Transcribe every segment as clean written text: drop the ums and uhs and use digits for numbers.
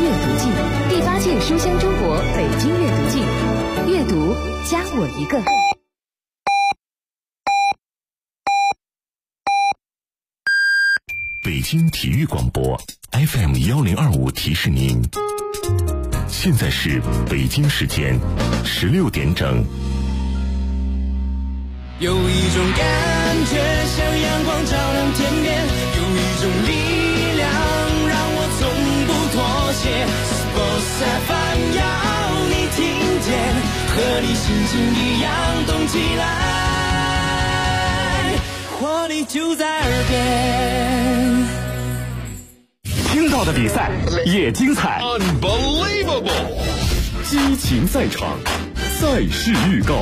阅读季，第8届书香中国北京阅读季，阅读加我一个。 北京体育广播 FM1025提示您，现在是北京时间16点整。 有一种感觉像阳光照亮天边，有一种力量让我从不妥协。Sports FM 要你听见，和你心情一样动起来，活力就在耳边。 听到的比赛也精彩 Unbelievable 激情赛场，赛事预告。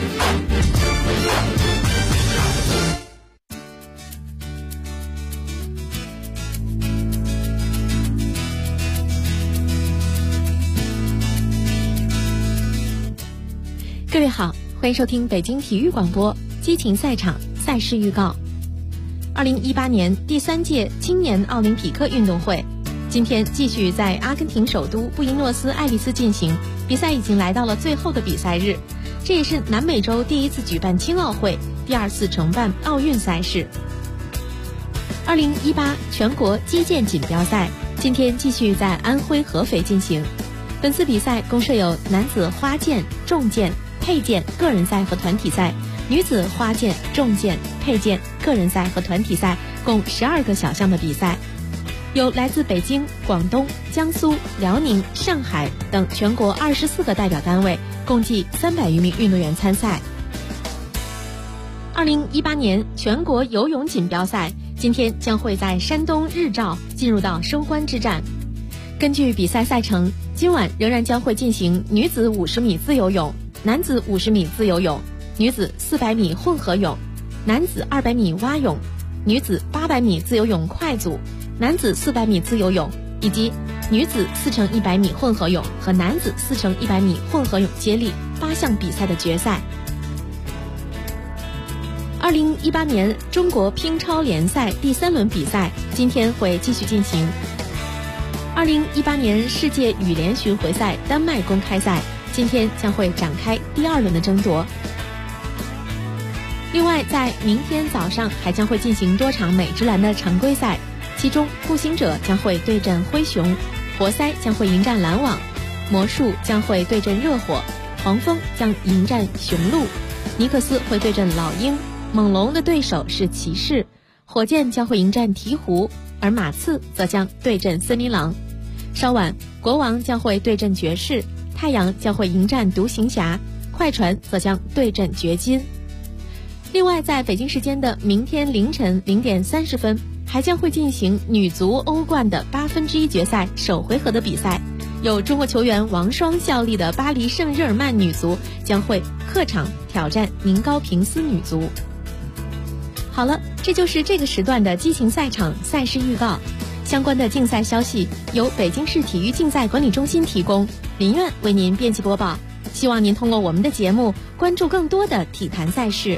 各位好，欢迎收听北京体育广播激情赛场赛事预告。2018年第3届青年奥林匹克运动会今天继续在阿根廷首都布宜诺斯艾利斯进行，比赛已经来到了最后的比赛日，这也是南美洲第一次举办青奥会，第2次承办奥运赛事。2018全国击剑锦标赛今天继续在安徽合肥进行，本次比赛共设有男子花剑、重剑、佩剑个人赛和团体赛，女子花剑、重剑、佩剑个人赛和团体赛共12个小项的比赛，有来自北京、广东、江苏、辽宁、上海等全国24个代表单位，共计300余名运动员参赛。2018年全国游泳锦标赛今天将会在山东日照进入到收官之战。根据比赛赛程，今晚仍然将会进行女子50米自由泳、男子50米自由泳、女子400米混合泳、男子200米蛙泳、女子800米自由泳快组、男子400米自由泳以及女子4×100米混合泳和男子4×100米混合泳接力8项比赛的决赛。2018年中国乒超联赛第3轮比赛今天会继续进行。2018年世界羽联巡回赛丹麦公开赛今天将会展开第2轮的争夺。另外，在明天早上还将会进行多场美职篮的常规赛，其中步行者将会对阵灰熊，活塞将会迎战篮网，魔术将会对阵热火，黄蜂将迎战雄鹿，尼克斯会对阵老鹰，猛龙的对手是骑士，火箭将会迎战鹈鹕，而马刺则将对阵森林狼。稍晚，国王将会对阵爵士，太阳将会迎战独行侠，快船则将对阵掘金。另外，在北京时间的明天凌晨0点30分，还将会进行女足欧冠的1/8决赛首回合的比赛，有中国球员王霜效力的巴黎圣日耳曼女足将会客场挑战宁高平斯女足。好了，这就是这个时段的激情赛场赛事预告。相关的竞赛消息由北京市体育竞赛管理中心提供，林苑为您编辑播报。希望您通过我们的节目关注更多的体坛赛事。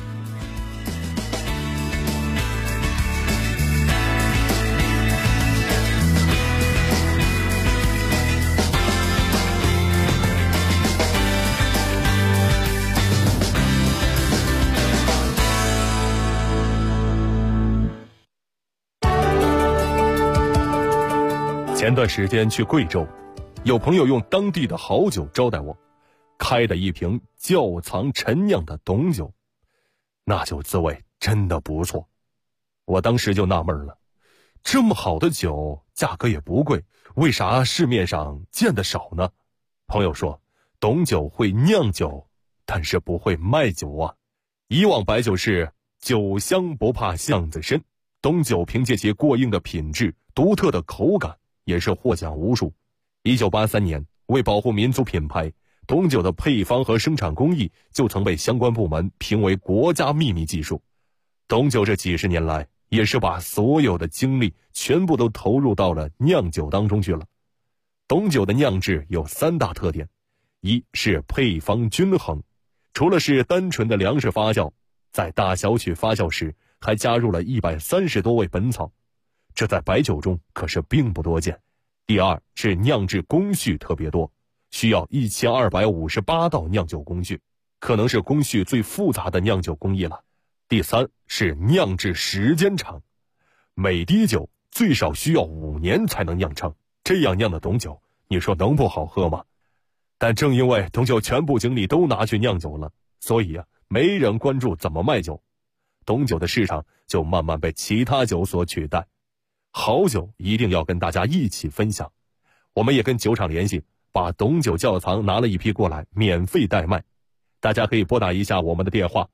前段时间去贵州，有朋友用当地的好酒招待我，开的一瓶窖藏陈酿的董酒，那酒滋味真的不错。我当时就纳闷了，这么好的酒价格也不贵，为啥市面上见得少呢？朋友说，董酒会酿酒，但是不会卖酒啊。以往白酒是酒香不怕巷子深，董酒凭借其过硬的品质、独特的口感，也是获奖无数。1983年，为保护民族品牌，董酒的配方和生产工艺就曾被相关部门评为国家秘密技术。董酒这几十年来，也是把所有的精力全部都投入到了酿酒当中去了。董酒的酿制有3大特点，一是配方均衡，除了是单纯的粮食发酵，在大小曲发酵时还加入了130多味本草，这在白酒中可是并不多见。 第二是酿制工序特别多，需要1258道酿酒工序，可能是工序最复杂的酿酒工艺了。第三是酿制时间长，每滴酒最少需要5年才能酿成，这样酿的董酒，你说能不好喝吗？但正因为董酒全部精力都拿去酿酒了，所以没人关注怎么卖酒，董酒的市场就慢慢被其他酒所取代。好酒一定要跟大家一起分享，我们也跟酒厂联系，把董酒窖藏拿了一批过来，免费代卖。大家可以拨打一下我们的电话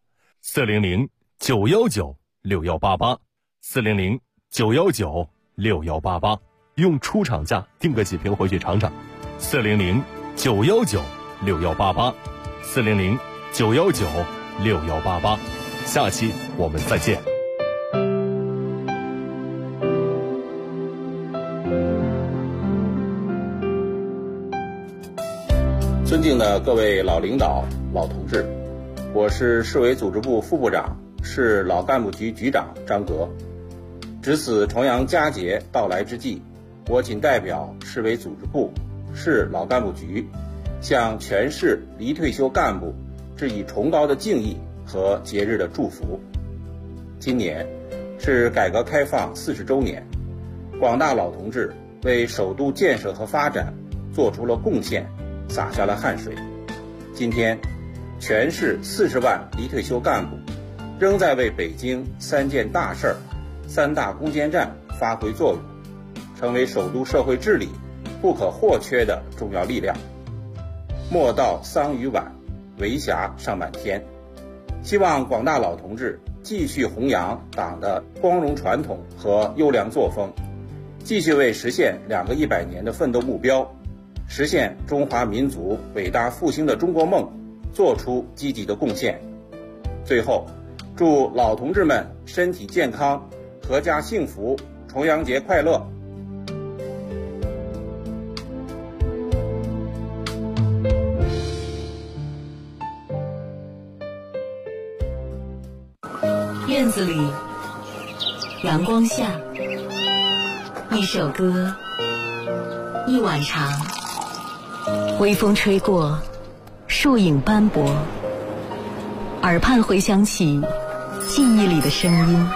400-919-6188，400-919-6188，用出厂价订个几瓶回去尝尝。400-919-6188，400-919-6188。下期我们再见。 尊敬的各位老领导、老同志，我是市委组织部副部长、市老干部局局长张格。值此重阳佳节到来之际，我谨代表市委组织部、市老干部局，向全市离退休干部致以崇高的敬意和节日的祝福。今年是改革开放40周年，广大老同志为首都建设和发展做出了贡献，洒下了汗水。今天，全市40万离退休干部仍在为北京3件大事儿、3大攻坚战发挥作用，成为首都社会治理不可或缺的重要力量。莫道桑榆晚，为霞尚满天。希望广大老同志继续弘扬党的光荣传统和优良作风，继续为实现2个100年的奋斗目标，实现中华民族伟大复兴的中国梦做出积极的贡献。最后，祝老同志们身体健康，阖家幸福，重阳节快乐！ 院子里，阳光下，一首歌，一碗茶，微风吹过，树影斑驳，耳畔回响起记忆里的声音。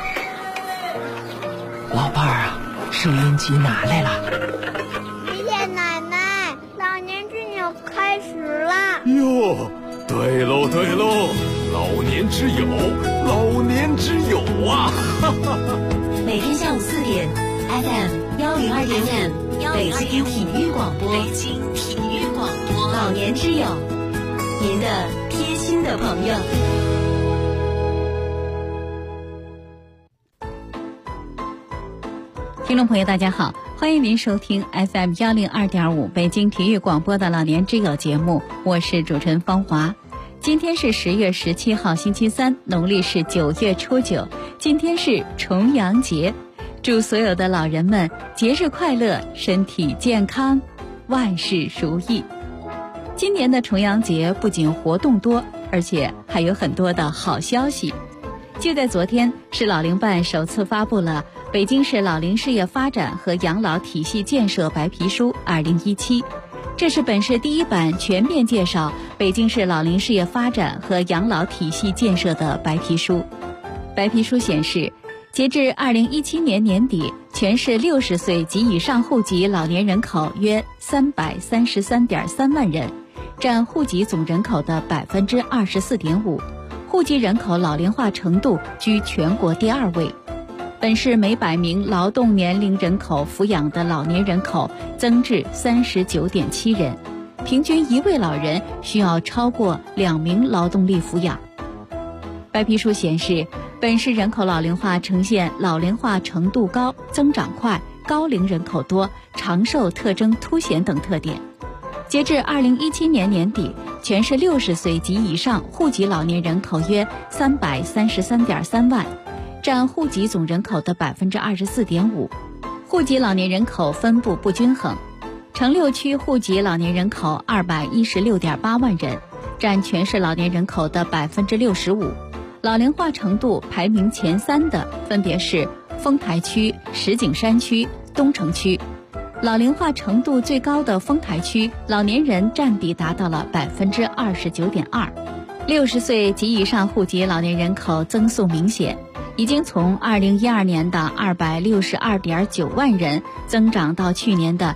老伴儿啊，收音机拿来了。 爷爷奶奶，老年之友开始了。 哟，对喽对喽，老年之友，老年之友啊！ 每天下午4点 ，FM 102.5，北京体育广播，北京体育广播，老年之友，您的贴心的朋友。 听众朋友大家好，欢迎您收听 FM 102.5北京体育广播的老年之友节目，我是主持人方华。今天是10月17号星期三，农历是9月初9，今天是重阳节，祝所有的老人们节日快乐，身体健康，万事如意。今年的重阳节不仅活动多，而且还有很多的好消息。就在昨天，市老龄办首次发布了北京市老龄事业发展和养老体系建设白皮书2017，这是本市第一版全面介绍北京市老龄事业发展和养老体系建设的白皮书。白皮书显示，截至2017年年底，全市60岁及以上户籍老年人口约333.3万人，占户籍总人口的24.5%，户籍人口老龄化程度居全国第2位。本市每100名劳动年龄人口抚养的老年人口增至39.7人，平均1位老人需要超过2名劳动力抚养。白皮书显示，本市人口老龄化呈现老龄化程度高、增长快、高龄人口多、长寿特征凸显等特点。截至2017年年底，全市60岁及以上户籍老年人口约333.3万，占户籍总人口的24.5%，户籍老年人口分布不均衡。城6区户籍老年人口216.8万人，占全市老年人口的65%。老龄化程度排名前3的分别是丰台区、石景山区、东城区。 老龄化程度最高的丰台区，老年人占比达到了 29.2%。60岁及以上户籍老年人口增速明显，已经从2012年的262.9万人增长到去年的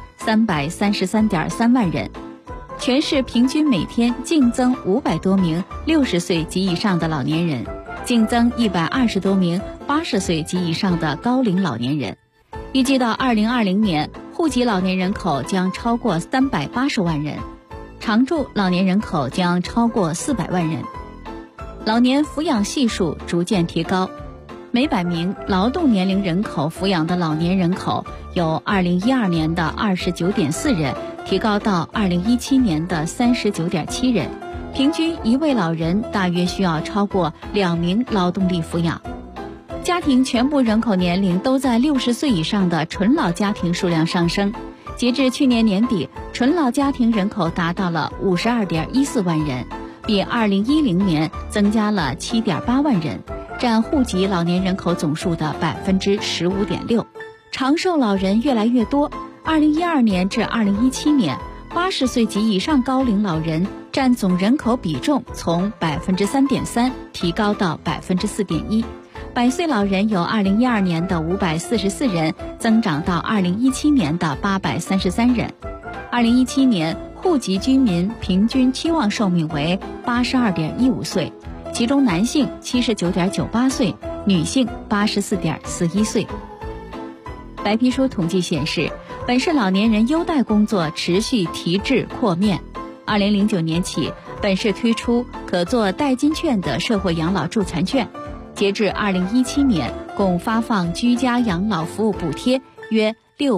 333.3万人。全市平均每天净增500多名60岁及以上的老年人，净增120多名80岁及以上的高龄老年人。预计到2020年，户籍老年人口将超过380万人，常住老年人口将超过400万人。老年抚养系数逐渐提高，每100名劳动年龄人口抚养的老年人口由2012年的29.4人提高到2017年的39.7人，平均一位老人大约需要超过2名劳动力抚养。家庭全部人口年龄都在60岁以上的纯老家庭数量上升，截至去年年底，纯老家庭人口达到了52.14万人，比2010年增加了7.8万人，占户籍老年人口总数的 15.6%。长寿老人越来越多，2012年至2017年，80岁及以上高龄老人占总人口比重从 3.3% 提高到 4.1%。100岁老人由2012年的544人增长到2017年的833人。2017年户籍居民平均期望寿命为 82.15 岁，其中男性 79.98 岁，女性 84.41岁。白皮书统计显示，本市老年人优待工作持续提质扩面。2009年起，本市推出可做代金券的社会养老助残券，截至2017年，共发放居家养老服务补贴约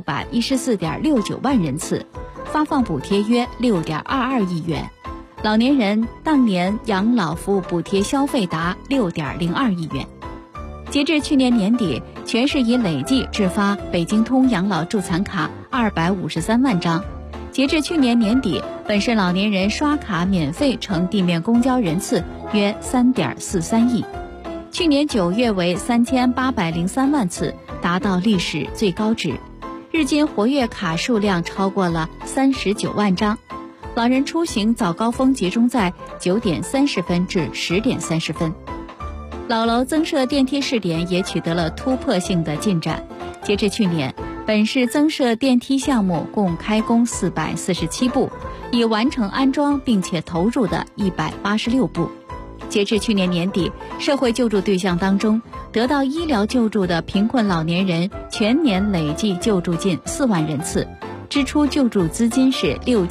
614.69万人次，发放补贴约6.22亿元。老年人当年养老服务补贴消费达6.02亿元。截至去年年底，全市已累计制发北京通养老助残卡253万张。截至去年年底，本市老年人刷卡免费乘地面公交人次约3.43亿。去年9月为3803万次，达到历史最高值，日均活跃卡数量超过了39万张。老人出行早高峰集中在9点30分至10点30分。老楼增设电梯试点也取得了突破性的进展。截至去年，本市增设电梯项目共开工447部，已完成安装并且投入的186部。截至去年年底，社会救助对象当中，得到医疗救助的贫困老年人全年累计救助近4万人次，支出救助资金是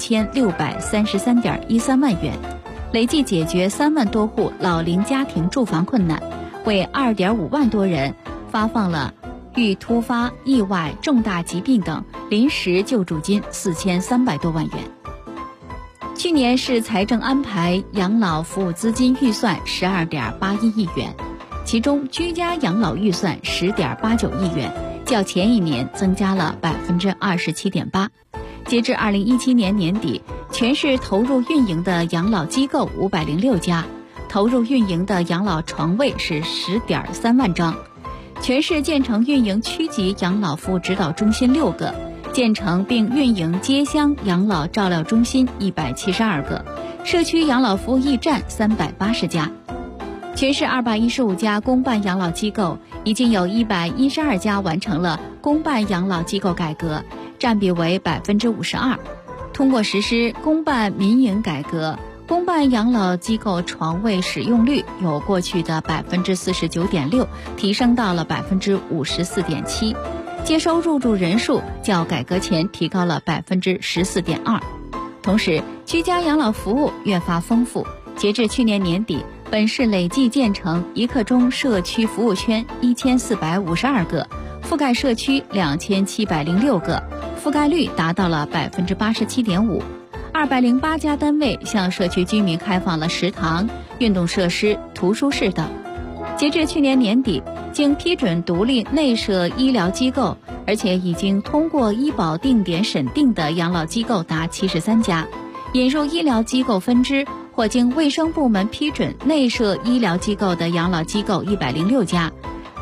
6633.13万元，累计解决3万多户老龄家庭住房困难，为2.5万多人发放了遇突发、意外、重大疾病等临时救助金4300多万元。去年市财政安排养老服务资金预算12.81亿元，其中居家养老预算10.89亿元，较前一年增加了 27.8%。截至2017年年底，全市投入运营的养老机构506家，投入运营的养老床位是10.3万张。全市建成运营区级养老服务指导中心6个，建成并运营街乡养老照料中心172个，社区养老服务驿站380家。全市215家公办养老机构，已经有112家完成了公办养老机构改革，占比为 52%。通过实施公办民营改革，公办养老机构床位使用率由过去的 49.6% 提升到了 54.7%，接收入住人数较改革前提高了 14.2%。同时，居家养老服务越发丰富。截至去年年底，本市累计建成一刻钟社区服务圈1452个，覆盖社区2706个，覆盖率达到了 87.5%。208家单位向社区居民开放了食堂、运动设施、图书室等。截至去年年底，经批准独立内设医疗机构，而且已经通过医保定点审定的养老机构达73家，引入医疗机构分支或经卫生部门批准内设医疗机构的养老机构106家，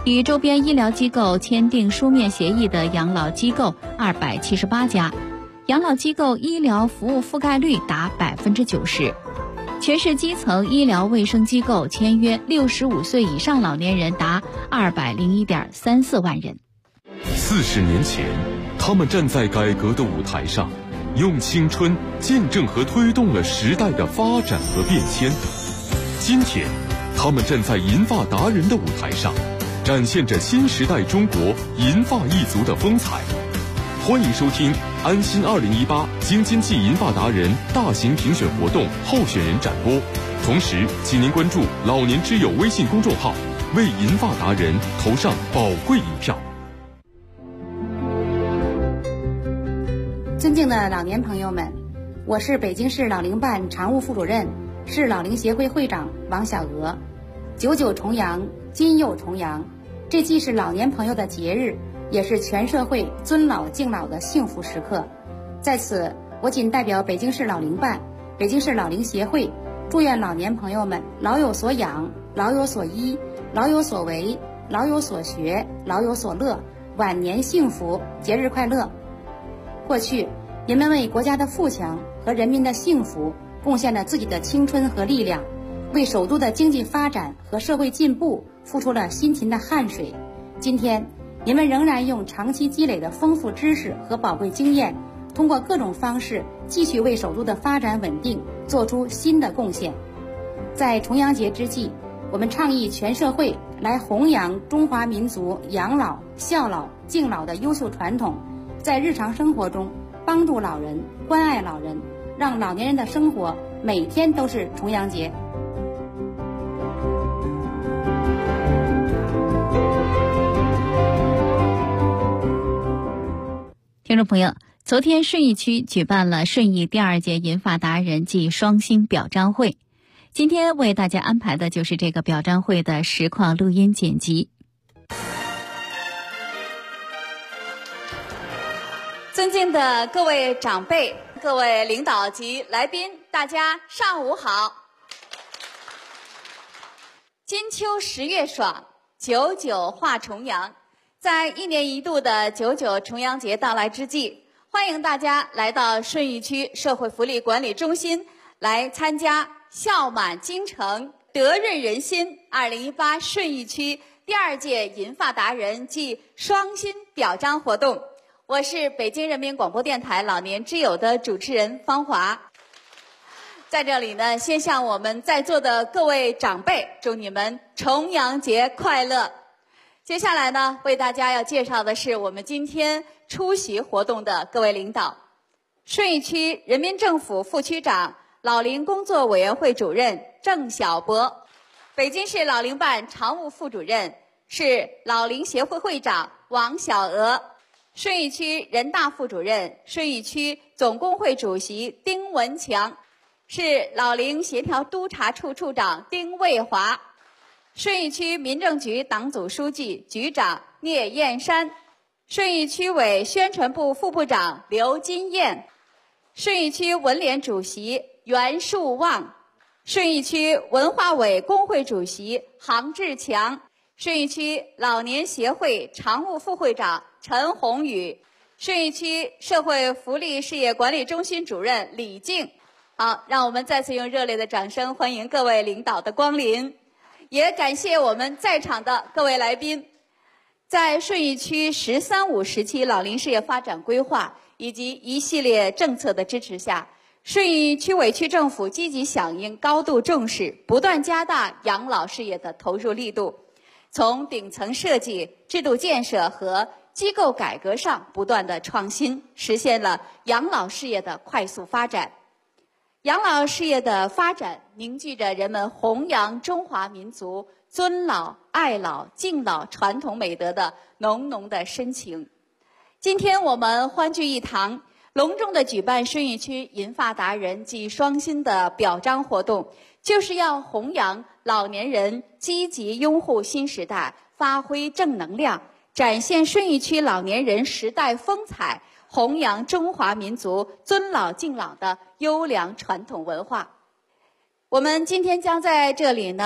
与周边医疗机构签订书面协议的养老机构278家，养老机构医疗服务覆盖率达90%。全市基层医疗卫生机构签约65岁以上老年人达201.34万人。 40年前，他们站在改革的舞台上，用青春见证和推动了时代的发展和变迁。今天，他们站在银发达人的舞台上，展现着新时代中国银发一族的风采。欢迎收听安心2018京津冀银发达人大型评选活动候选人展播，同时请您关注老年之友微信公众号，为银发达人投上宝贵一票。 尊敬的老年朋友们，我是北京市老龄办常务副主任、市老龄协会会长王小娥。99重阳，今又重阳，这既是老年朋友的节日，也是全社会尊老敬老的幸福时刻。在此，我仅代表北京市老龄办、北京市老龄协会，祝愿老年朋友们老有所养、老有所依、老有所为、老有所学、老有所乐，晚年幸福，节日快乐。过去，人们为国家的富强和人民的幸福贡献了自己的青春和力量，为首都的经济发展和社会进步付出了辛勤的汗水。今天，人们仍然用长期积累的丰富知识和宝贵经验，通过各种方式继续为首都的发展稳定做出新的贡献。在重阳节之际，我们倡议全社会来弘扬中华民族养老、孝老、敬老的优秀传统，在日常生活中帮助老人、关爱老人，让老年人的生活每天都是重阳节。 听众朋友，昨天顺义区举办了顺义第2届银发达人暨双星表彰会，今天为大家安排的就是这个表彰会的实况录音剪辑。 尊敬的各位长辈、各位领导及来宾，大家上午好。金秋十月爽，99话重阳。在1年1度的99重阳节到来之际，欢迎大家来到顺义区社会福利管理中心来参加孝满京城、德润人心2018顺义区第2届银发达人暨双星表彰活动。我是北京人民广播电台老年之友的主持人方华。在这里呢，先向我们在座的各位长辈祝你们重阳节快乐。接下来呢，为大家要介绍的是我们今天出席活动的各位领导：顺义区人民政府副区长、老龄工作委员会主任郑晓博，北京市老龄办常务副主任、市老龄协会会长王小娥，顺义区人大副主任、顺义区总工会主席丁文强，市老龄协调督察处处长丁卫华，顺义区民政局党组书记、局长聂燕山，顺义区委宣传部副部长刘金燕，顺义区文联主席袁树旺，顺义区文化委工会主席杭志强，顺义区老年协会常务副会长陈宏宇，顺义区社会福利事业管理中心主任李静。好，让我们再次用热烈的掌声欢迎各位领导的光临，也感谢我们在场的各位来宾。在顺义区“十三五”时期老龄事业发展规划以及一系列政策的支持下，顺义区委区政府积极响应、高度重视，不断加大养老事业的投入力度，从顶层设计、制度建设和机构改革上不断的创新，实现了养老事业的快速发展。养老事业的发展凝聚着人们弘扬中华民族尊老、爱老、敬老传统美德的浓浓的深情。今天我们欢聚一堂，隆重地举办顺义区银发达人暨双星的表彰活动，就是要弘扬老年人积极拥护新时代，发挥正能量，展现顺义区老年人时代风采，弘扬中华民族尊老敬老的优良传统文化。我们今天将在这里呢，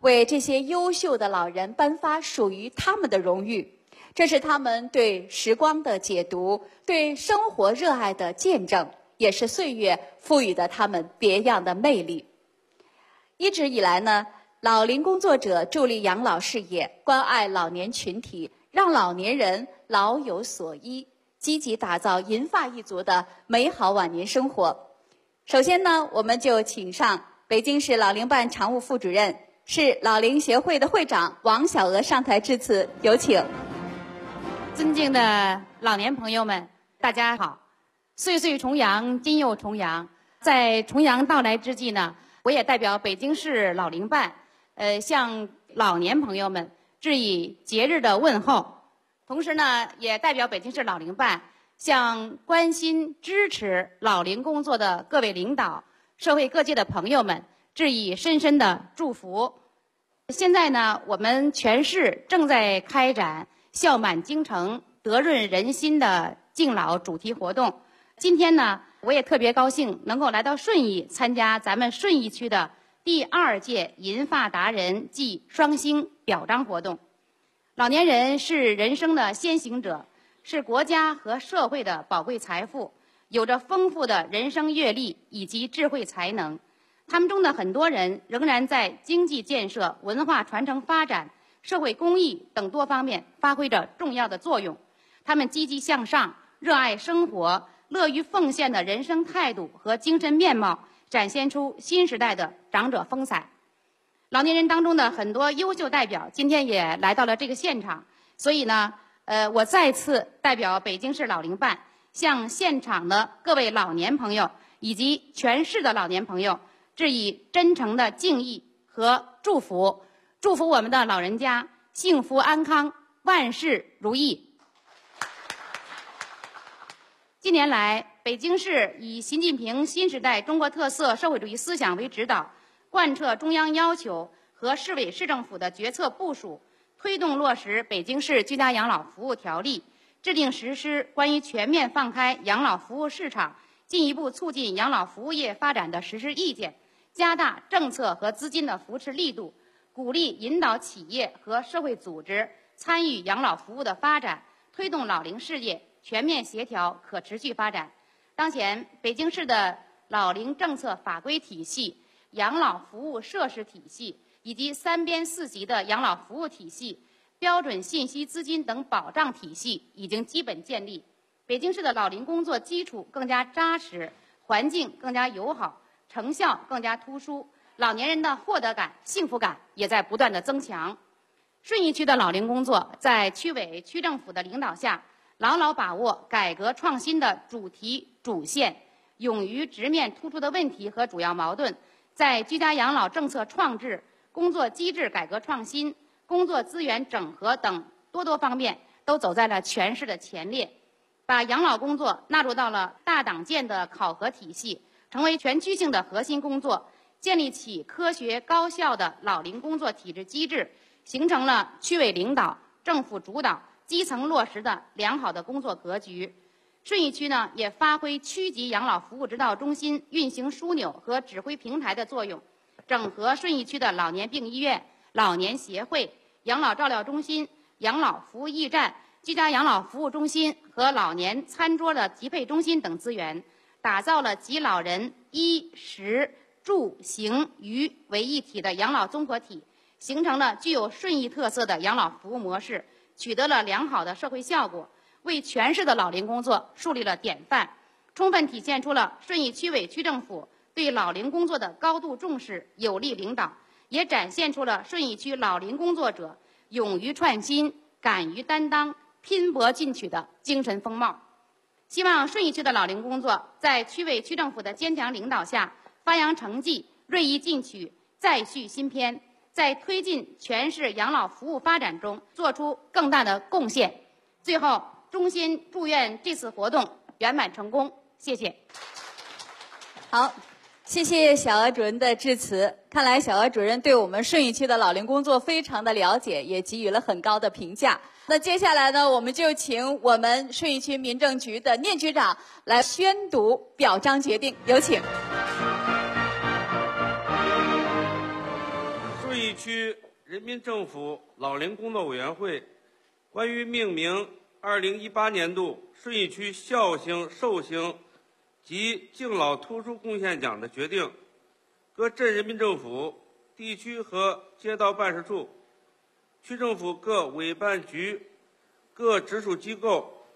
为这些优秀的老人颁发属于他们的荣誉。这是他们对时光的解读，对生活热爱的见证，也是岁月赋予的他们别样的魅力。一直以来呢，老龄工作者助力养老事业，关爱老年群体，让老年人老有所依，积极打造银发一族的美好晚年生活。首先呢，我们就请上北京市老龄办常务副主任、市老龄协会的会长王小娥上台致辞，有请。 尊敬的老年朋友们，大家好！岁岁重阳，今又重阳。在重阳到来之际呢，我也代表北京市老龄办，向老年朋友们致以节日的问候。同时呢，也代表北京市老龄办向关心支持老龄工作的各位领导、社会各界的朋友们致以深深的祝福。现在呢，我们全市正在开展孝满京城、德润人心的敬老主题活动。今天呢，我也特别高兴能够来到顺义，参加咱们顺义区的第2届银发达人暨双星表彰活动。老年人是人生的先行者，是国家和社会的宝贵财富，有着丰富的人生阅历以及智慧才能。他们中的很多人仍然在经济建设、文化传承发展、社会公益等多方面发挥着重要的作用。他们积极向上、热爱生活、乐于奉献的人生态度和精神面貌，展现出新时代的长者风采。老年人当中的很多优秀代表今天也来到了这个现场，所以呢，我再次代表北京市老龄办向现场的各位老年朋友以及全市的老年朋友致以真诚的敬意和祝福，祝福我们的老人家幸福安康，万事如意。近年来，北京市以习近平新时代中国特色社会主义思想为指导，贯彻中央要求和市委市政府的决策部署，推动落实《北京市居家养老服务条例》，制定实施关于全面放开养老服务市场、进一步促进养老服务业发展的实施意见，加大政策和资金的扶持力度，鼓励引导企业和社会组织参与养老服务的发展，推动老龄事业全面协调可持续发展。当前，北京市的老龄政策法规体系、养老服务设施体系以及3边4级的养老服务体系、标准信息资金等保障体系已经基本建立。北京市的老龄工作基础更加扎实，环境更加友好，成效更加突出，老年人的获得感、幸福感也在不断的增强。顺义区的老龄工作在区委、区政府的领导下，牢牢把握改革创新的主题主线，勇于直面突出的问题和主要矛盾，在居家养老政策创制、工作机制改革创新、工作资源整合等多方面都走在了全市的前列，把养老工作纳入到了大党建的考核体系，成为全区性的核心工作，建立起科学高效的老龄工作体制机制，形成了区委领导、政府主导、基层落实的良好的工作格局。顺义区呢，也发挥区级养老服务指导中心运行枢纽和指挥平台的作用，整合顺义区的老年病医院、老年协会、养老照料中心、养老服务驿站、居家养老服务中心和老年餐桌的集配中心等资源，打造了集老人衣食住行娱为一体的养老综合体，形成了具有顺义特色的养老服务模式，取得了良好的社会效果，为全市的老龄工作树立了典范，充分体现出了顺义区委区政府对老龄工作的高度重视、有力领导，也展现出了顺义区老龄工作者勇于创新、敢于担当、拼搏进取的精神风貌。希望顺义区的老龄工作在区委区政府的坚强领导下发扬成绩、锐意进取、再续新篇，在推进全市养老服务发展中做出更大的贡献。最后，衷心祝愿这次活动圆满成功，谢谢。 好，谢谢小娥主任的致辞。看来小娥主任对我们顺义区的老龄工作非常的了解，也给予了很高的评价。那接下来呢，我们就请我们顺义区民政局的聂局长来宣读表彰决定，有请。 顺义区人民政府老龄工作委员会关于命名2018年度顺义区孝兴、寿兴及敬老突出贡献奖的决定，各镇人民政府、地区和街道办事处、区政府各委办局、各直属机构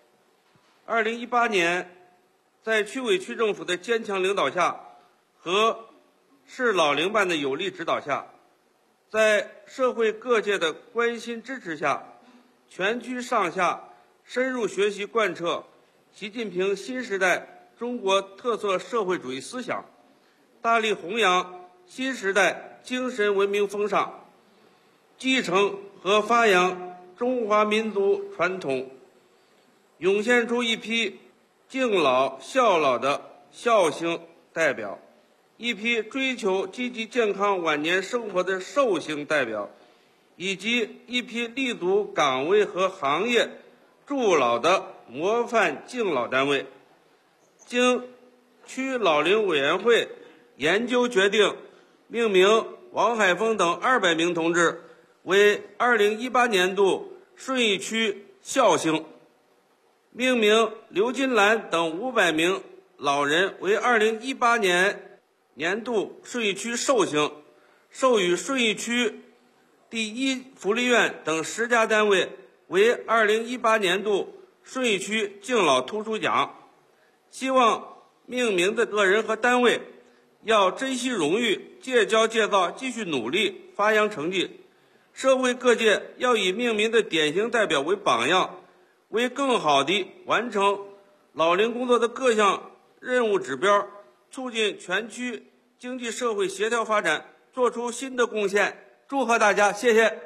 ，2018年在区委区政府的坚强领导下和市老龄办的有力指导下，在社会各界的关心支持下，全区上下深入学习贯彻习近平新时代中国特色社会主义思想，大力弘扬新时代精神文明风尚，继承和发扬中华民族传统，涌现出一批敬老孝老的孝兴代表，一批追求积极健康晚年生活的寿兴代表，以及一批立足岗位和行业助老的模范敬老单位。经区老龄委员会研究决定，命名王海峰等200名同志为2018年度顺义区孝兴，命名刘金兰等500名老人为2018年度顺义区寿兴，授予顺义区第一福利院等10家单位为2018年度顺义区敬老突出奖。希望命名的个人和单位要珍惜荣誉，戒骄戒躁，继续努力发扬成绩。社会各界要以命名的典型代表为榜样，为更好地完成老龄工作的各项任务指标，促进全区经济社会协调发展做出新的贡献。祝贺大家，谢谢。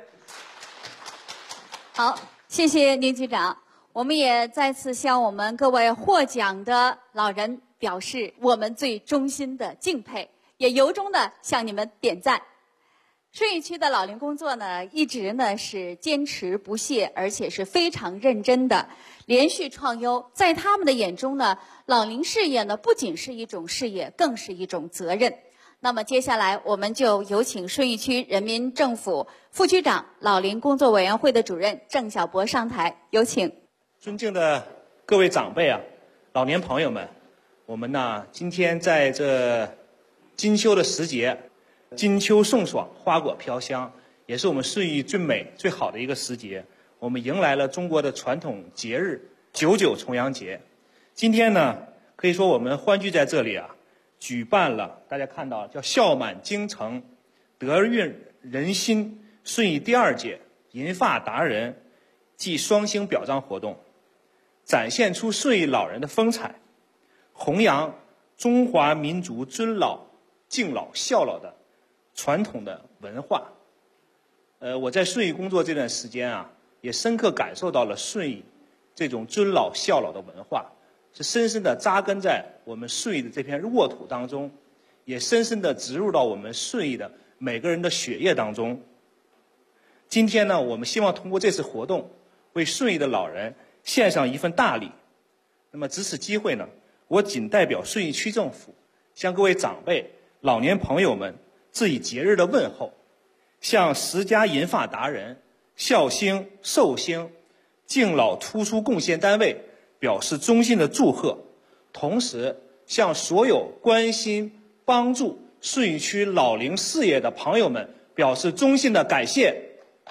好，谢谢宁局长。我们也再次向我们各位获奖的老人表示我们最衷心的敬佩，也由衷的向你们点赞。顺义区的老龄工作呢，一直呢是坚持不懈，而且是非常认真的，连续创优。在他们的眼中呢，老龄事业呢不仅是一种事业，更是一种责任。那么接下来我们就有请顺义区人民政府副区长、老龄工作委员会的主任郑晓博上台，有请。 尊敬的各位长辈啊，老年朋友们，我们呢今天在这金秋的时节，金秋送爽，花果飘香，也是我们顺义最美最好的一个时节。我们迎来了中国的传统节日99重阳节。今天呢，可以说我们欢聚在这里啊，举办了大家看到叫孝满京城、德运人心顺义第2届银发达人暨双星表彰活动，展现出顺义老人的风采，弘扬中华民族尊老、敬老、孝老的传统的文化。我在顺义工作这段时间啊，也深刻感受到了顺义这种尊老孝老的文化，是深深地扎根在我们顺义的这片沃土当中，也深深地植入到我们顺义的每个人的血液当中。今天呢，我们希望通过这次活动，为顺义的老人献上一份大礼。那么值此机会呢，我谨代表顺义区政府，向各位长辈、老年朋友们致以节日的问候，向10家银发达人、孝兴、寿兴、敬老突出贡献单位表示衷心的祝贺，同时向所有关心帮助顺义区老龄事业的朋友们表示衷心的感谢。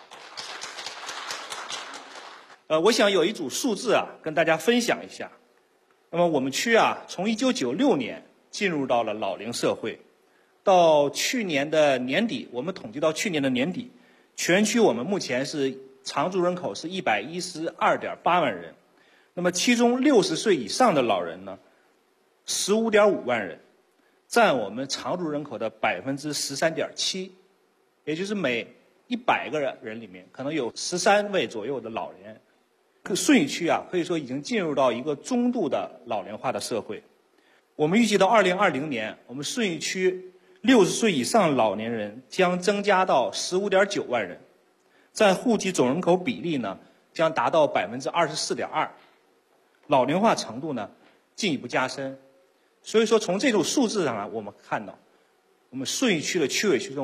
我想有一组数字啊，跟大家分享一下。那么我们区啊，从1996年进入到了老龄社会，到去年的年底，我们统计到去年的年底，全区我们目前是常住人口是112.8万人。那么其中60岁以上的老人呢，15.5万人，占我们常住人口的13.7%，也就是每100个人里面可能有13位左右的老人。顺义区啊，可以说已经进入到一个中度的老龄化的社会。我们预计到2020年，我们顺义区60岁以上老年人将增加到15.9万人，占户籍总人口比例呢将达到24.2%，老龄化程度呢进一步加深。所以说从这组数字上啊，我们看到我们顺义区的区委区政府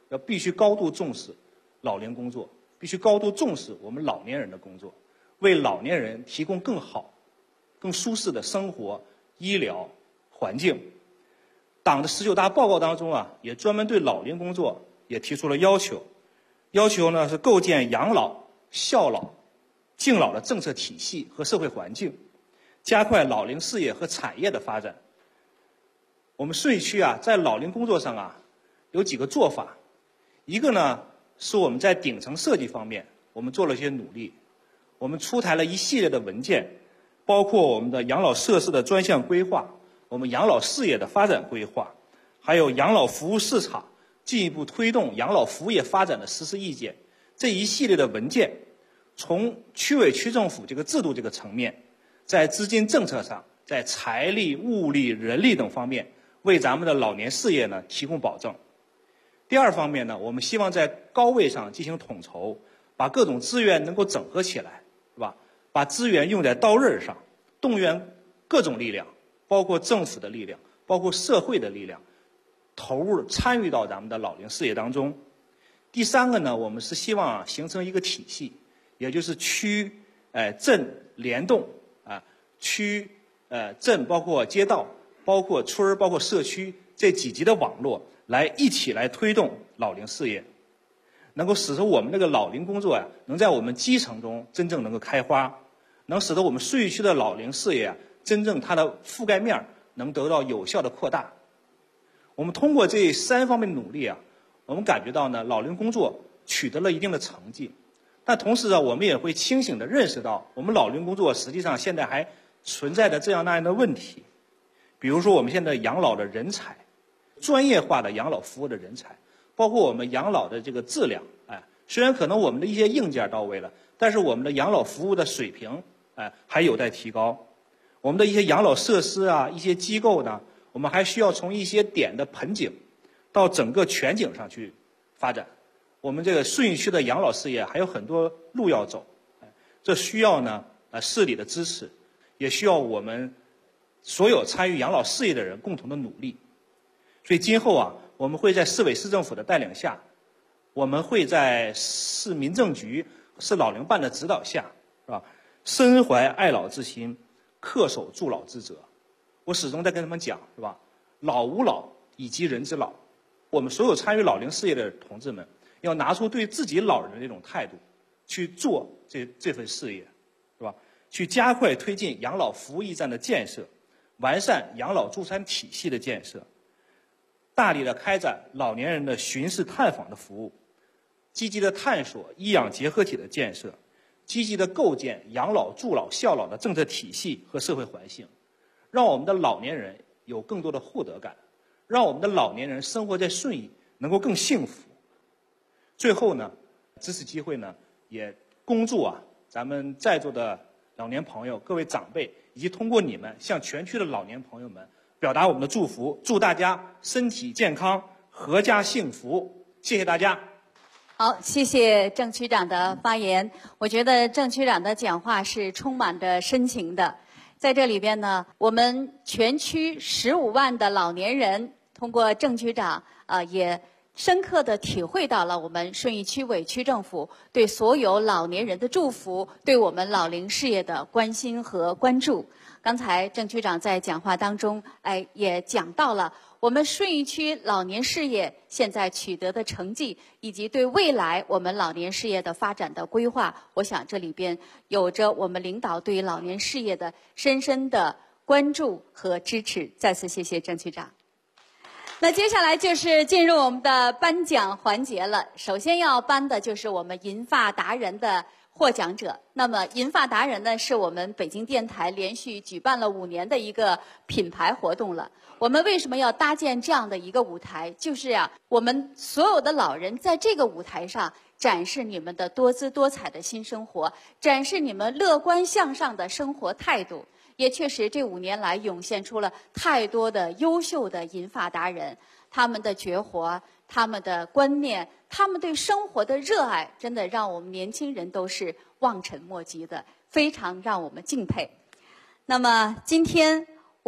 要必须高度重视老龄工作，必须高度重视我们老年人的工作，为老年人提供更好、更舒适的生活、医疗环境。党的19大报告当中啊，也专门对老龄工作也提出了要求，要求呢是构建养老、孝老、敬老的政策体系和社会环境，加快老龄事业和产业的发展。我们顺义区啊，在老龄工作上啊，有几个做法。一个呢，是我们在顶层设计方面，我们做了一些努力。我们出台了一系列的文件，包括我们的养老设施的专项规划，我们养老事业的发展规划，还有养老服务市场进一步推动养老服务业发展的实施意见。这一系列的文件，从区委区政府这个制度这个层面，在资金政策上，在财力、物力、人力等方面，为咱们的老年事业呢提供保证。第二方面呢，我们希望在高位上进行统筹，把各种资源能够整合起来，是吧？把资源用在刀刃上，动员各种力量，包括政府的力量，包括社会的力量，投入参与到咱们的老龄事业当中。第三个呢，我们是希望形成一个体系，也就是区、镇联动啊，区、镇包括街道，包括村儿，包括社区这几级的网络，来一起来推动老龄事业，能够使得我们这个老龄工作呀，能在我们基层中真正能够开花，能使得我们顺义区的老龄事业啊，真正它的覆盖面能得到有效的扩大。我们通过这3方面的努力啊，我们感觉到呢，老龄工作取得了一定的成绩，但同时呢，我们也会清醒地认识到，我们老龄工作实际上现在还存在着这样那样的问题，比如说我们现在养老的人才，专业化的养老服务的人才，包括我们养老的这个质量，虽然可能我们的一些硬件到位了，但是我们的养老服务的水平，还有待提高。我们的一些养老设施啊，一些机构呢，我们还需要从一些点的盆景到整个全景上去发展。我们这个顺义区的养老事业还有很多路要走，这需要呢市里的支持，也需要我们所有参与养老事业的人共同的努力。所以今后啊，我们会在市委市政府的带领下，我们会在市民政局、市老龄办的指导下，是吧？身怀爱老之心，恪守助老之责。我始终在跟他们讲，是吧？老吾老以及人之老。我们所有参与老龄事业的同志们，要拿出对自己老人的这种态度，去做这份事业，是吧？去加快推进养老服务驿站的建设，完善养老助残体系的建设，大力的开展老年人的巡视探访的服务，积极的探索医养结合体的建设，积极的构建养老助老孝老的政策体系和社会环境，让我们的老年人有更多的获得感，让我们的老年人生活在顺义能够更幸福。最后呢，藉此机会呢，也恭祝啊咱们在座的老年朋友、各位长辈，以及通过你们向全区的老年朋友们表达我们的祝福，祝大家身体健康，阖家幸福。谢谢大家。 好，谢谢郑区长的发言。我觉得郑区长的讲话是充满着深情的。在这里边呢，我们全区15万的老年人，通过郑区长也深刻地体会到了我们顺义区委区政府对所有老年人的祝福，对我们老龄事业的关心和关注。刚才郑区长在讲话当中，也讲到了我们顺义区老年事业现在取得的成绩，以及对未来我们老年事业的发展的规划。我想这里边有着我们领导对于老年事业的深深的关注和支持。再次谢谢郑区长。那接下来就是进入我们的颁奖环节了。首先要颁的就是我们银发达人的获奖者。那么银发达人呢，是我们北京电台连续举办了5年的一个品牌活动了。我们为什么要搭建这样的一个舞台？就是我们所有的老人在这个舞台上展示你们的多姿多彩的新生活，展示你们乐观向上的生活态度。也确实，这5年来涌现出了太多的优秀的银发达人，他们的绝活、他们的观念、他们对生活的热爱，真的让我们年轻人都是望尘莫及的，非常让我们敬佩。那么今天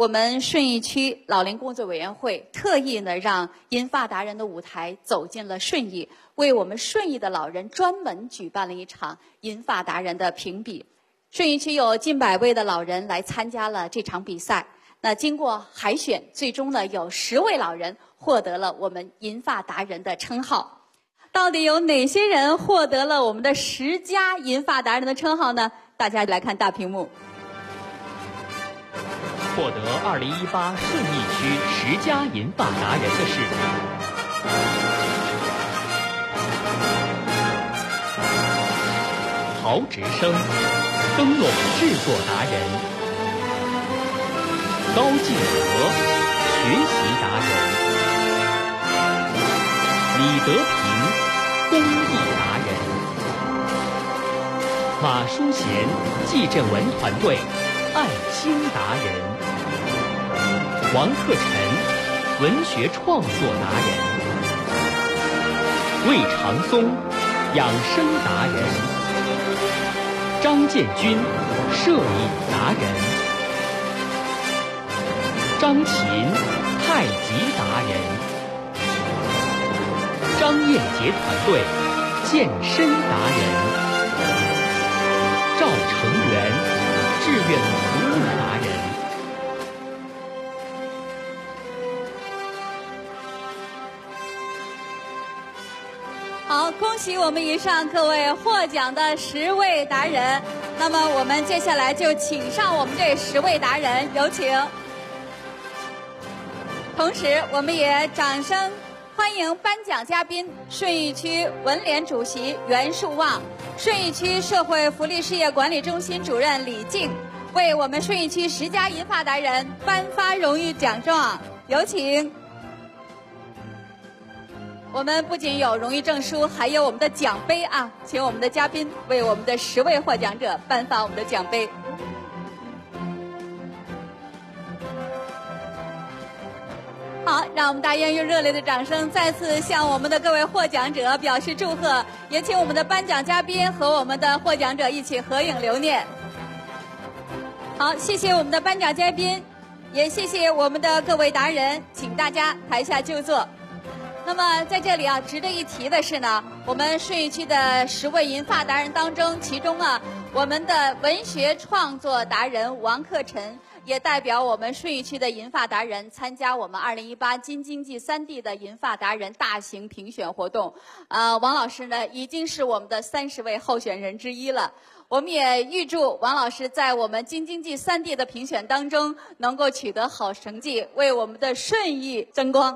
我们顺义区老龄工作委员会特意呢让银发达人的舞台走进了顺义，为我们顺义的老人专门举办了一场银发达人的评比。顺义区有近100位的老人来参加了这场比赛。那经过海选，最终呢有10位老人获得了我们银发达人的称号。到底有哪些人获得了我们的10佳银发达人的称号呢？大家来看大屏幕。 获得2018顺义区10佳银发达人的是陶植生，灯笼制作达人；高进和，学习达人；李德平，公益达人；马淑贤，季振文团队爱心达人；王克晨，文学创作达人；魏长松，养生达人；张建军，摄影达人；张琴，太极达人；张艳杰团队健身达人；赵成元，志愿服务达人。 好，恭喜我们以上各位获奖的10位达人。那么我们接下来就请上我们这10位达人，有请。同时，我们也掌声欢迎颁奖嘉宾顺义区文联主席袁树旺、顺义区社会福利事业管理中心主任李静，为我们顺义区10佳银发达人颁发荣誉奖状，有请。我们不仅有荣誉证书，还有我们的奖杯啊！请我们的嘉宾为我们的10位获奖者颁发我们的奖杯。好，让我们大家用热烈的掌声再次向我们的各位获奖者表示祝贺，也请我们的颁奖嘉宾和我们的获奖者一起合影留念。好，谢谢我们的颁奖嘉宾，也谢谢我们的各位达人，请大家台下就坐。那么在这里啊，值得一提的是呢，我们顺义区的10位银发达人当中，其中啊，我们的文学创作达人王克晨也代表我们顺义区的银发达人参加我们2018京津冀3地的银发达人大型评选活动。王老师呢，已经是我们的30位候选人之一了。我们也预祝王老师在我们京津冀3地的评选当中能够取得好成绩，为我们的顺义争光。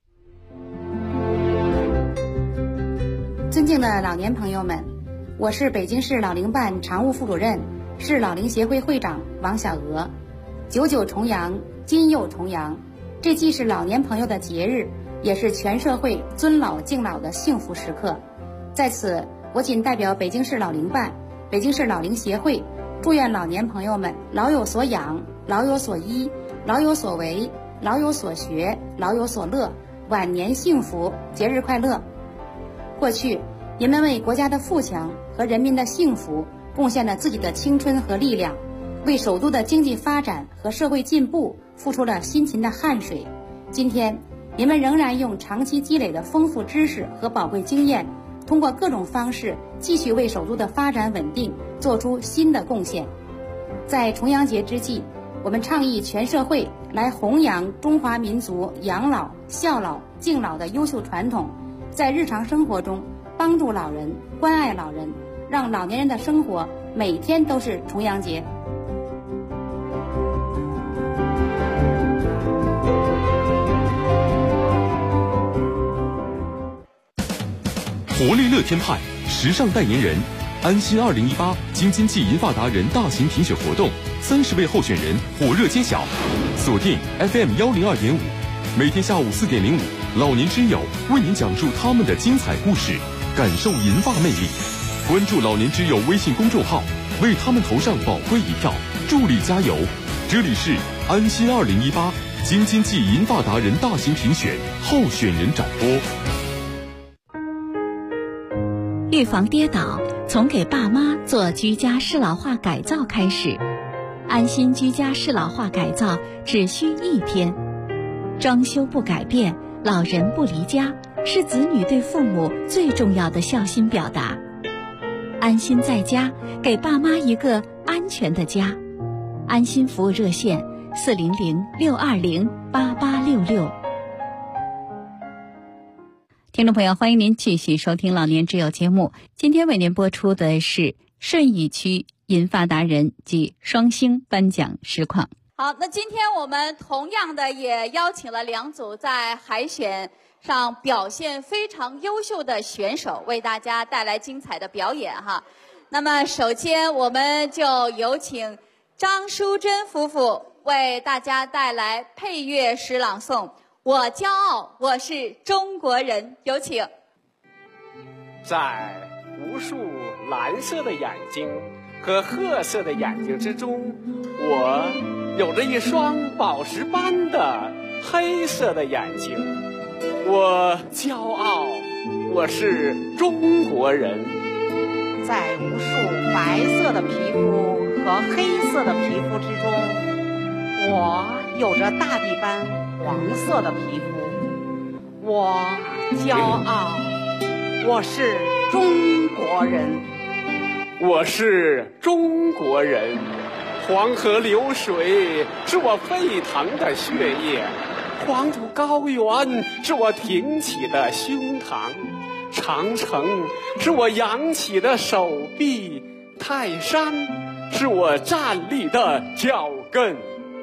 尊敬的老年朋友们，我是北京市老龄办常务副主任、市老龄协会会长王小娥。99重阳，今又重阳，这既是老年朋友的节日，也是全社会尊老敬老的幸福时刻。在此，我仅代表北京市老龄办、北京市老龄协会，祝愿老年朋友们老有所养、老有所依、老有所为、老有所学、老有所乐，晚年幸福，节日快乐。过去，你们为国家的富强和人民的幸福贡献了自己的青春和力量，为首都的经济发展和社会进步付出了辛勤的汗水。今天，你们仍然用长期积累的丰富知识和宝贵经验，通过各种方式继续为首都的发展稳定做出新的贡献。在重阳节之际，我们倡议全社会来弘扬中华民族养老、孝老、敬老的优秀传统，在日常生活中帮助老人、关爱老人，让老年人的生活每天都是重阳节。 活力乐天派时尚代言人，安心2018京津冀银发达人大型评选活动，30位候选人火热揭晓。锁定 FM 102.5，每天下午4点05，老年之友为您讲述他们的精彩故事，感受银发魅力。关注老年之友微信公众号，为他们投上宝贵一票，助力加油。这里是安心2018京津冀银发达人大型评选候选人展播。 预防跌倒，从给爸妈做居家适老化改造开始。 安心居家适老化改造只需1天。装修不改变，老人不离家，是子女对父母最重要的孝心表达。安心在家，给爸妈一个安全的家。安心服务热线400-620-8866。听众朋友，欢迎您继续收听老年之友节目。今天为您播出的是顺义区银发达人及双星颁奖实况。 好，那今天我们同样的也邀请了2组在海选上表现非常优秀的选手，为大家带来精彩的表演哈。那么首先我们就有请张淑珍夫妇为大家带来配乐诗朗诵《我骄傲，我是中国人》，有请。 在无数蓝色的眼睛和褐色的眼睛之中，我有着一双宝石般的黑色的眼睛。我骄傲，我是中国人。 在无数白色的皮肤和黑色的皮肤之中，我有着大地般黄色的皮肤。我骄傲，我是中国人。 我是中国人。黄河流水是我沸腾的血液，黄土高原是我挺起的胸膛，长城是我扬起的手臂，泰山是我站立的脚跟。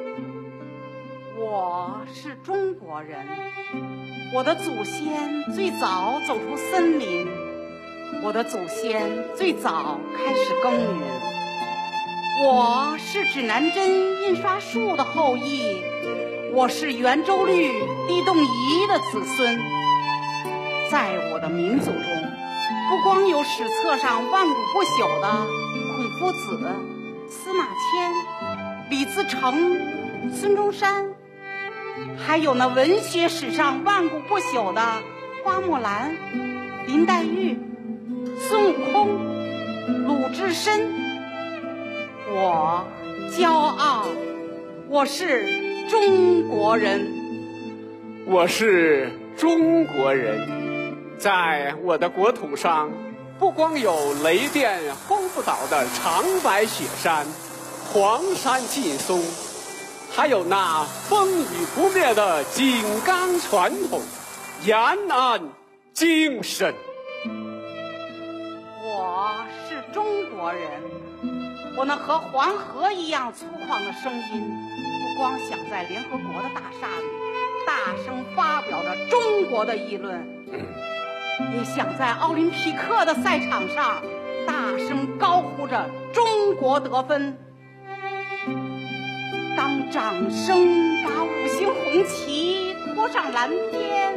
我是中国人，我的祖先最早走出森林，我的祖先最早开始耕耘。我是指南针印刷术的后裔，我是圆周率地动仪的子孙。在我的民族中，不光有史册上万古不朽的孔夫子、司马迁、李自成、孙中山，还有那文学史上万古不朽的花木兰、林黛玉、孙悟空、鲁智深。我骄傲，我是中国人。 我是中国人。在我的国土上，不光有雷电轰不倒的长白雪山、黄山劲松，还有那风雨不灭的井冈传统、延安精神。 我是中国人，我那和黄河一样粗犷的声音，不光想在联合国的大厦里大声发表着中国的议论，也想在奥林匹克的赛场上大声高呼着中国得分。当掌声把5星红旗拖上蓝天，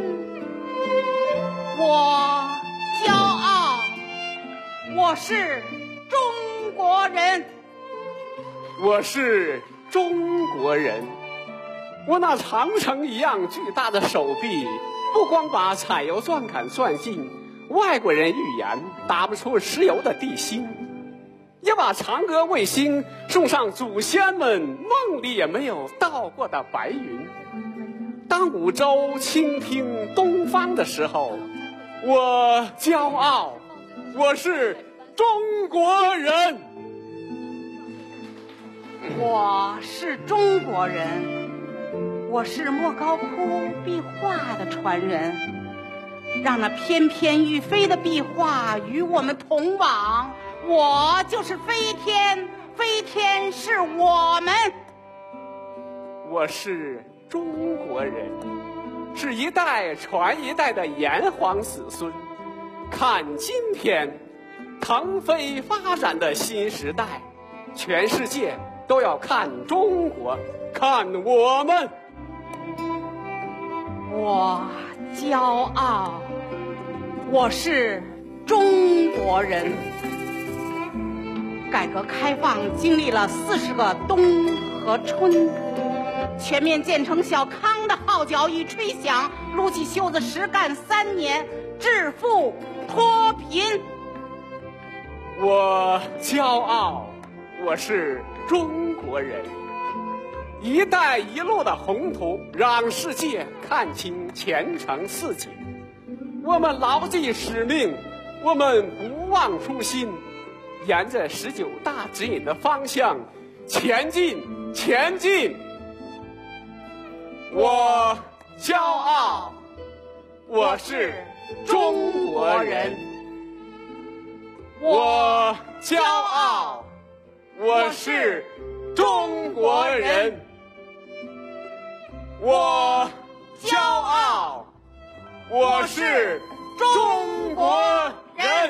我骄傲，我是中国人。 我是中国人。我那长城一样巨大的手臂，不光把采油钻杆算尽外国人预言打不出石油的地心，也把嫦娥卫星送上祖先们梦里也没有到过的白云。当五洲倾听东方的时候，我骄傲，我是中国人。 我是中国人，我是莫高窟壁画的传人，让那翩翩欲飞的壁画与我们同往。我就是飞天，飞天是我们。 我是中国人，是一代传一代的炎黄子孙。看今天腾飞发展的新时代，全世界都要看中国，看我们。 我骄傲，我是中国人。改革开放经历了40个冬和春，全面建成小康的号角一吹响，撸起袖子实干3年，致富脱贫。 我骄傲，我是中国人。一带一路的宏图让世界看清前程似锦，我们牢记使命，我们不忘初心，沿着19大指引的方向前进，前进。我骄傲，我是中国人。我骄傲，我是中国人。我骄傲，我是中国人。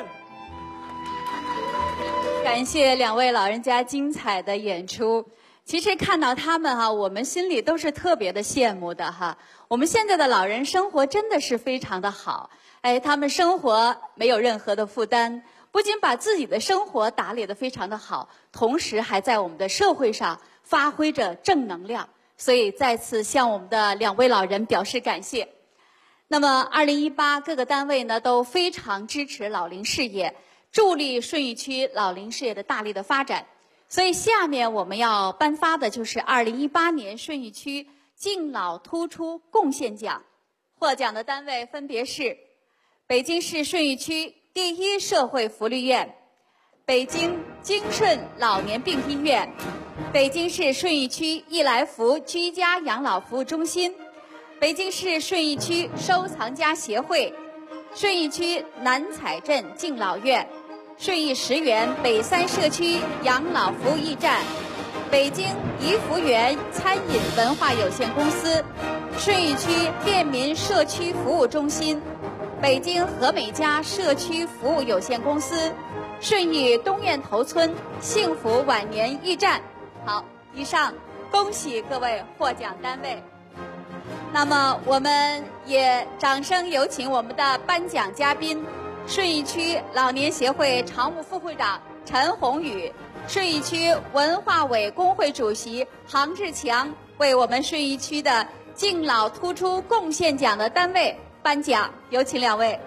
感谢两位老人家精彩的演出。其实看到他们哈，我们心里都是特别的羡慕的哈。我们现在的老人生活真的是非常的好，哎，他们生活没有任何的负担，不仅把自己的生活打理得非常的好，同时还在我们的社会上发挥着正能量。所以再次向我们的两位老人表示感谢。那么2018各个单位呢都非常支持老龄事业，助力顺义区老龄事业的大力的发展。所以下面我们要颁发的就是2018年顺义区敬老突出贡献奖，获奖的单位分别是北京市顺义区第一社会福利院、北京京顺老年病医院、北京市顺义区益来福居家养老服务中心、北京市顺义区收藏家协会、顺义区南彩镇敬老院、顺义石园北三社区养老服务驿站、北京颐福园餐饮文化有限公司、顺义区便民社区服务中心、北京和美家社区服务有限公司、顺义东堰头村幸福晚年驿站。好，以上恭喜各位获奖单位。那么我们也掌声有请我们的颁奖嘉宾，顺义区老年协会常务副会长陈宏宇，顺义区文化委工会主席杭志强为我们顺义区的敬老突出贡献奖的单位颁奖，有请两位。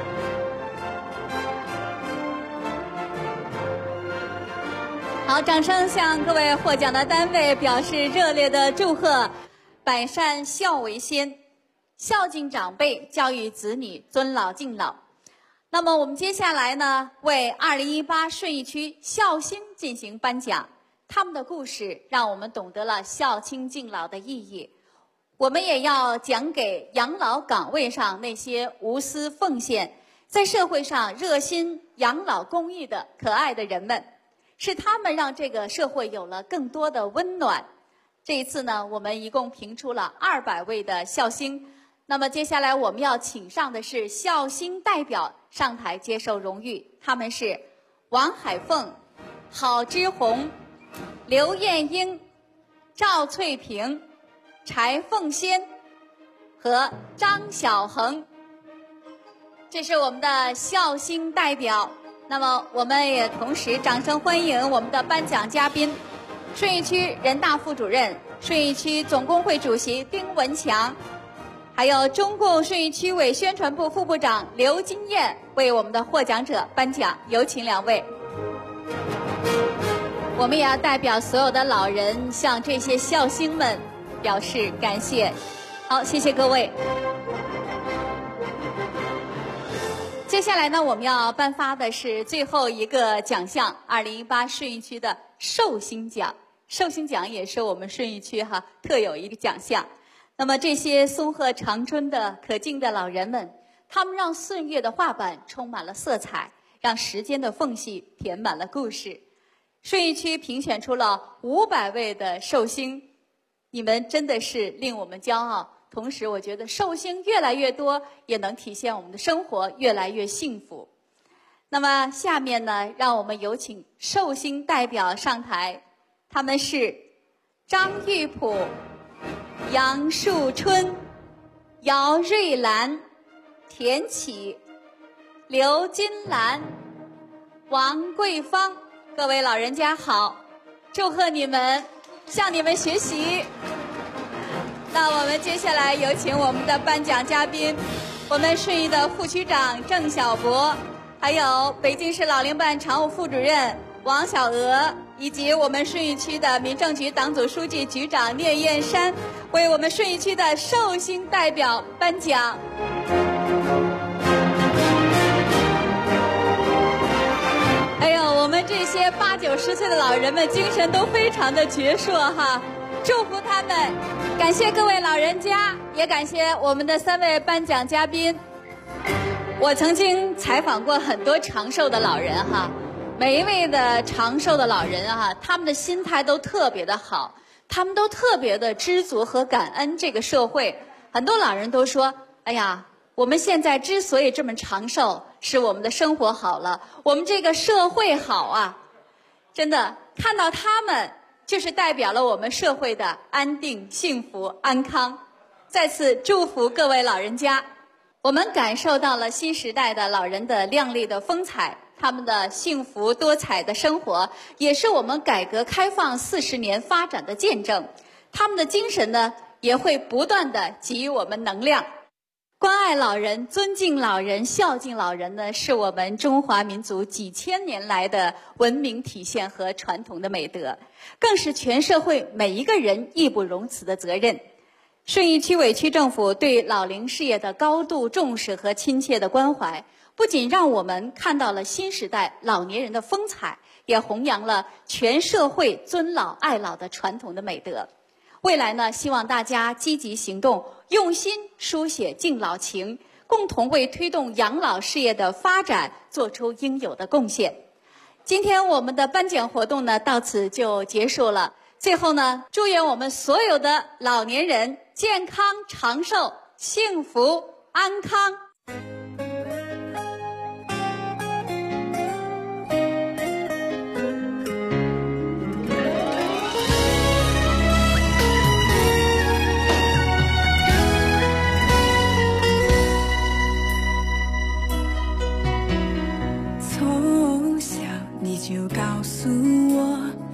好，掌声向各位获奖的单位表示热烈的祝贺。百善孝为先，孝敬长辈，教育子女，尊老敬老。那么我们接下来呢，为2018顺义区孝星进行颁奖。他们的故事让我们懂得了孝亲敬老的意义。我们也要讲给养老岗位上那些无私奉献，在社会上热心养老公益的可爱的人们。是他们让这个社会有了更多的温暖。这一次呢，我们一共评出了200位的孝星。那么接下来我们要请上的是孝星代表上台接受荣誉，他们是王海凤、郝之红、刘艳英、赵翠萍、柴凤仙和张小恒。这是我们的孝星代表。那么我们也同时掌声欢迎我们的颁奖嘉宾，顺义区人大副主任、顺义区总工会主席丁文强，还有中共顺义区委宣传部副部长刘金燕为我们的获奖者颁奖，有请两位。我们也要代表所有的老人向这些孝星们表示感谢。好，谢谢各位。接下来呢，我们要颁发的是最后一个奖项，2018顺义区的寿星奖。寿星奖也是我们顺义区特有一个奖项。那么这些松鹤长春的可敬的老人们，他们让岁月的画板充满了色彩，让时间的缝隙填满了故事。顺义区评选出了500位的寿星，你们真的是令我们骄傲。同时我觉得寿星越来越多，也能体现我们的生活越来越幸福。那么下面呢，让我们有请寿星代表上台，他们是张玉普、杨树春、姚瑞兰、田启、刘金兰、王桂芳。各位老人家好，祝贺你们，向你们学习。那我们接下来有请我们的颁奖嘉宾，我们顺义的副区长郑小博，还有北京市老龄办常务副主任王小娥， 以及我们顺义区的民政局党组书记、局长聂燕山为我们顺义区的寿星代表颁奖。哎呦，我们这些80、90岁的老人们精神都非常的矍铄哈，祝福他们。感谢各位老人家，也感谢我们的3位颁奖嘉宾。我曾经采访过很多长寿的老人哈，每一位的长寿的老人哈，他们的心态都特别的好，他们都特别的知足和感恩这个社会。很多老人都说，哎呀，我们现在之所以这么长寿，是我们的生活好了，我们这个社会好啊。真的，看到他们就是代表了我们社会的安定、幸福、安康。再次祝福各位老人家。我们感受到了新时代的老人的亮丽的风采，他们的幸福多彩的生活，也是我们改革开放40年发展的见证。他们的精神呢，也会不断的给予我们能量。关爱老人、尊敬老人、孝敬老人呢，是我们中华民族几千年来的文明体现和传统的美德，更是全社会每一个人义不容辞的责任。顺义区委区政府对老龄事业的高度重视和亲切的关怀，不仅让我们看到了新时代老年人的风采，也弘扬了全社会尊老爱老的传统的美德。未来呢，希望大家积极行动，用心书写敬老情，共同为推动养老事业的发展做出应有的贡献。今天我们的颁奖活动呢，到此就结束了。最后呢，祝愿我们所有的老年人健康长寿、幸福安康。 从小你就告诉我，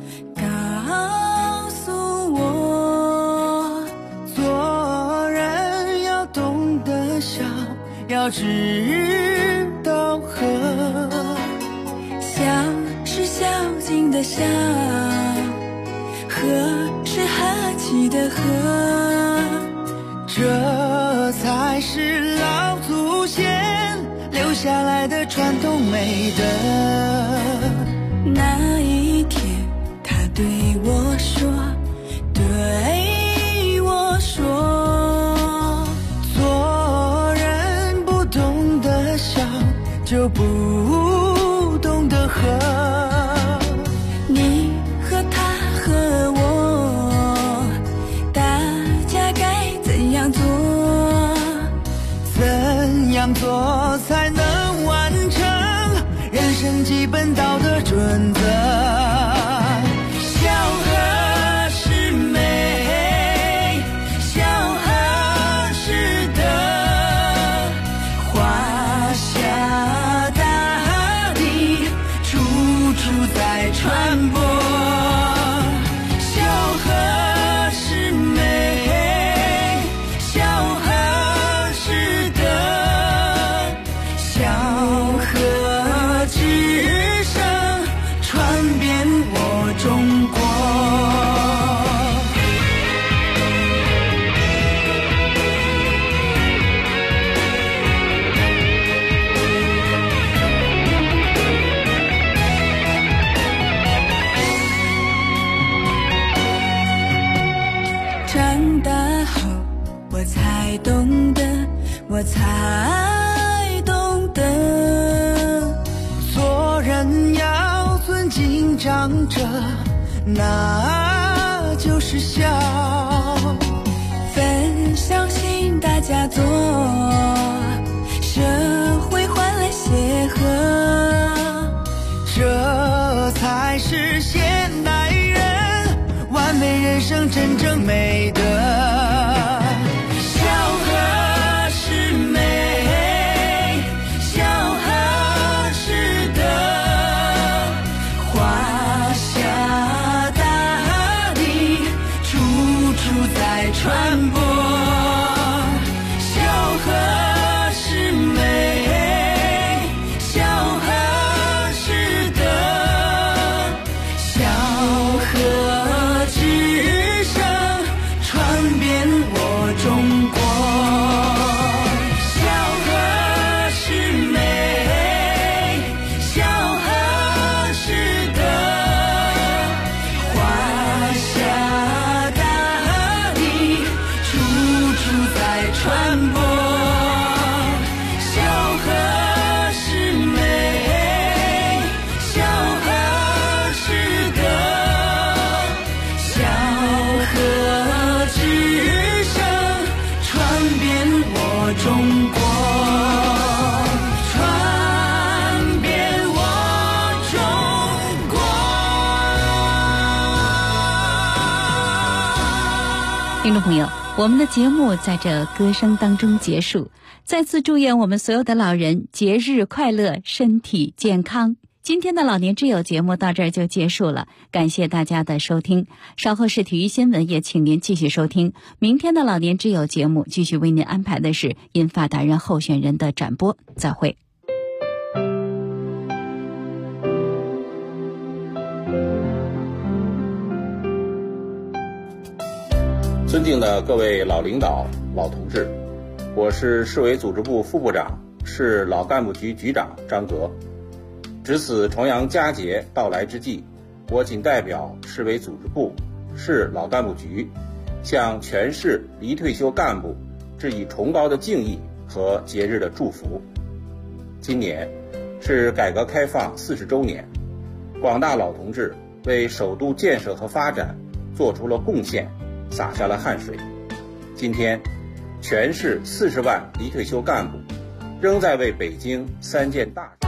要知道和，笑是孝敬的孝，和是和气的和，这才是老祖先留下来的传统美德。那一天他对我说，对我说，就不懂得和，你和他和我，大家该怎样做？怎样做才能完成人生基本道德准则？传播，孝和是美，孝和是德，孝和之声传遍我中国。我才懂得，做人要尊敬长者，那就是孝。分相信大家做，社会欢乐协和，这才是现代人完美人生真正美德。传播孝和。 朋友，我们的节目在这歌声当中结束。再次祝愿我们所有的老人节日快乐，身体健康。今天的老年之友节目到这儿就结束了，感谢大家的收听。稍后是体育新闻，也请您继续收听。明天的老年之友节目继续为您安排的是银发达人候选人的展播。再会。 尊敬的各位老领导、老同志，我是市委组织部副部长、市老干部局局长张格。值此重阳佳节到来之际，我谨代表市委组织部、市老干部局，向全市离退休干部致以崇高的敬意和节日的祝福。今年是改革开放40周年，广大老同志为首都建设和发展做出了贡献，洒下了汗水。今天，全市40万离退休干部仍在为北京3件大事。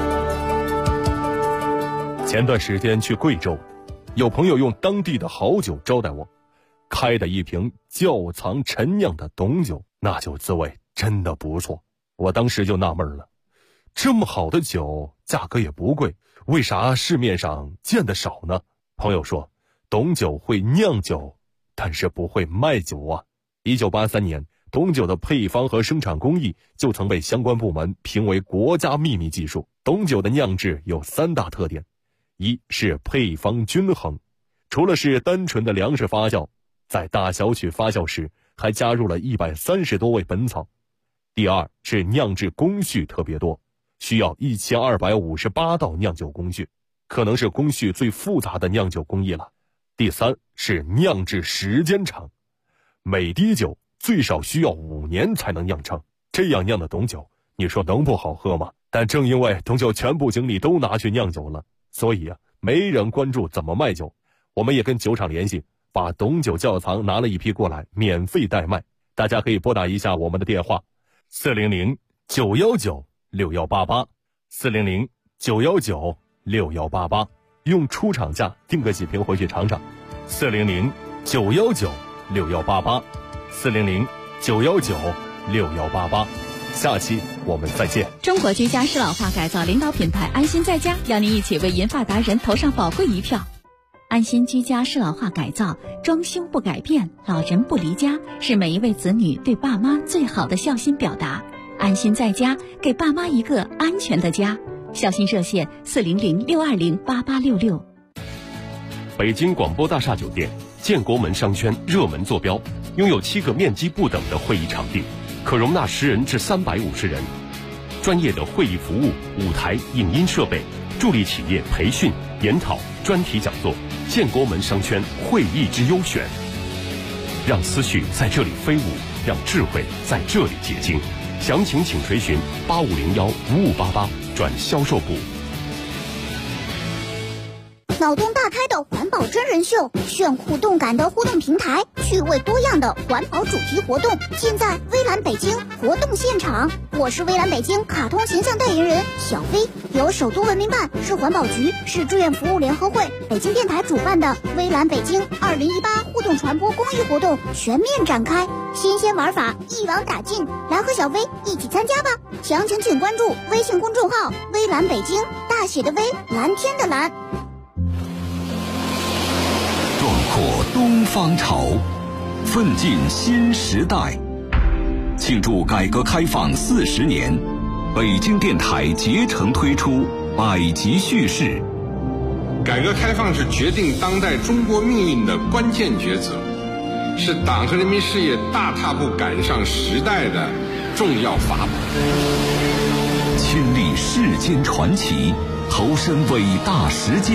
前段时间去贵州，有朋友用当地的好酒招待我，开的一瓶窖藏陈酿的董酒，那酒滋味真的不错。我当时就纳闷了，这么好的酒，价格也不贵，为啥市面上见得少呢？朋友说，董酒会酿酒，但是不会卖酒啊。1983年，董酒的配方和生产工艺就曾被相关部门评为国家秘密技术。董酒的酿制有3大特点，一是配方均衡，除了是单纯的粮食发酵，在大小曲发酵时还加入了130多味本草。第二是酿制工序特别多，需要1258道酿酒工序，可能是工序最复杂的酿酒工艺了。第三是酿制时间长，每滴酒最少需要5年才能酿成，这样酿的董酒，你说能不好喝吗？但正因为董酒全部精力都拿去酿酒了，所以没人关注怎么卖酒。我们也跟酒厂联系，把董酒窖藏拿了一批过来，免费代卖。大家可以拨打一下我们的电话400-919-6188 400-919-6188，用出厂价订个几瓶回去尝尝。400-919-6188 400-919-6188。下期我们再见。 中国居家适老化改造领导品牌安心在家，邀您一起为银发达人投上宝贵一票。安心居家适老化改造，装修不改变，老人不离家，是每一位子女对爸妈最好的孝心表达。安心在家，给爸妈一个安全的家。孝心热线400-620-8866。 北京广播大厦酒店建国门商圈热门坐标，拥有7个面积不等的会议场地，可容纳10人至350人，专业的会议服务、舞台、影音设备，助力企业培训、研讨、专题讲座。建国门商圈会议之优选，让思绪在这里飞舞，让智慧在这里结晶。详情请垂询8501-5588转销售部。 脑洞大开的环保真人秀，炫酷动感的互动平台，趣味多样的环保主题活动，尽在微蓝北京活动现场。我是微蓝北京卡通形象代言人小飞，由首都文明办、市环保局、市志愿服务联合会、北京电台主办的微蓝北京2018互动传播公益活动全面展开，新鲜玩法一网打尽，来和小飞一起参加吧！详情请关注微信公众号微蓝北京，大写的微，蓝天的蓝。 壮阔东方潮，奋进新时代。庆祝改革开放40年，北京电台竭诚推出百集叙事。 改革开放是决定当代中国命运的关键抉择，是党和人民事业大踏步赶上时代的重要法宝。 亲历世间传奇，投身伟大实践。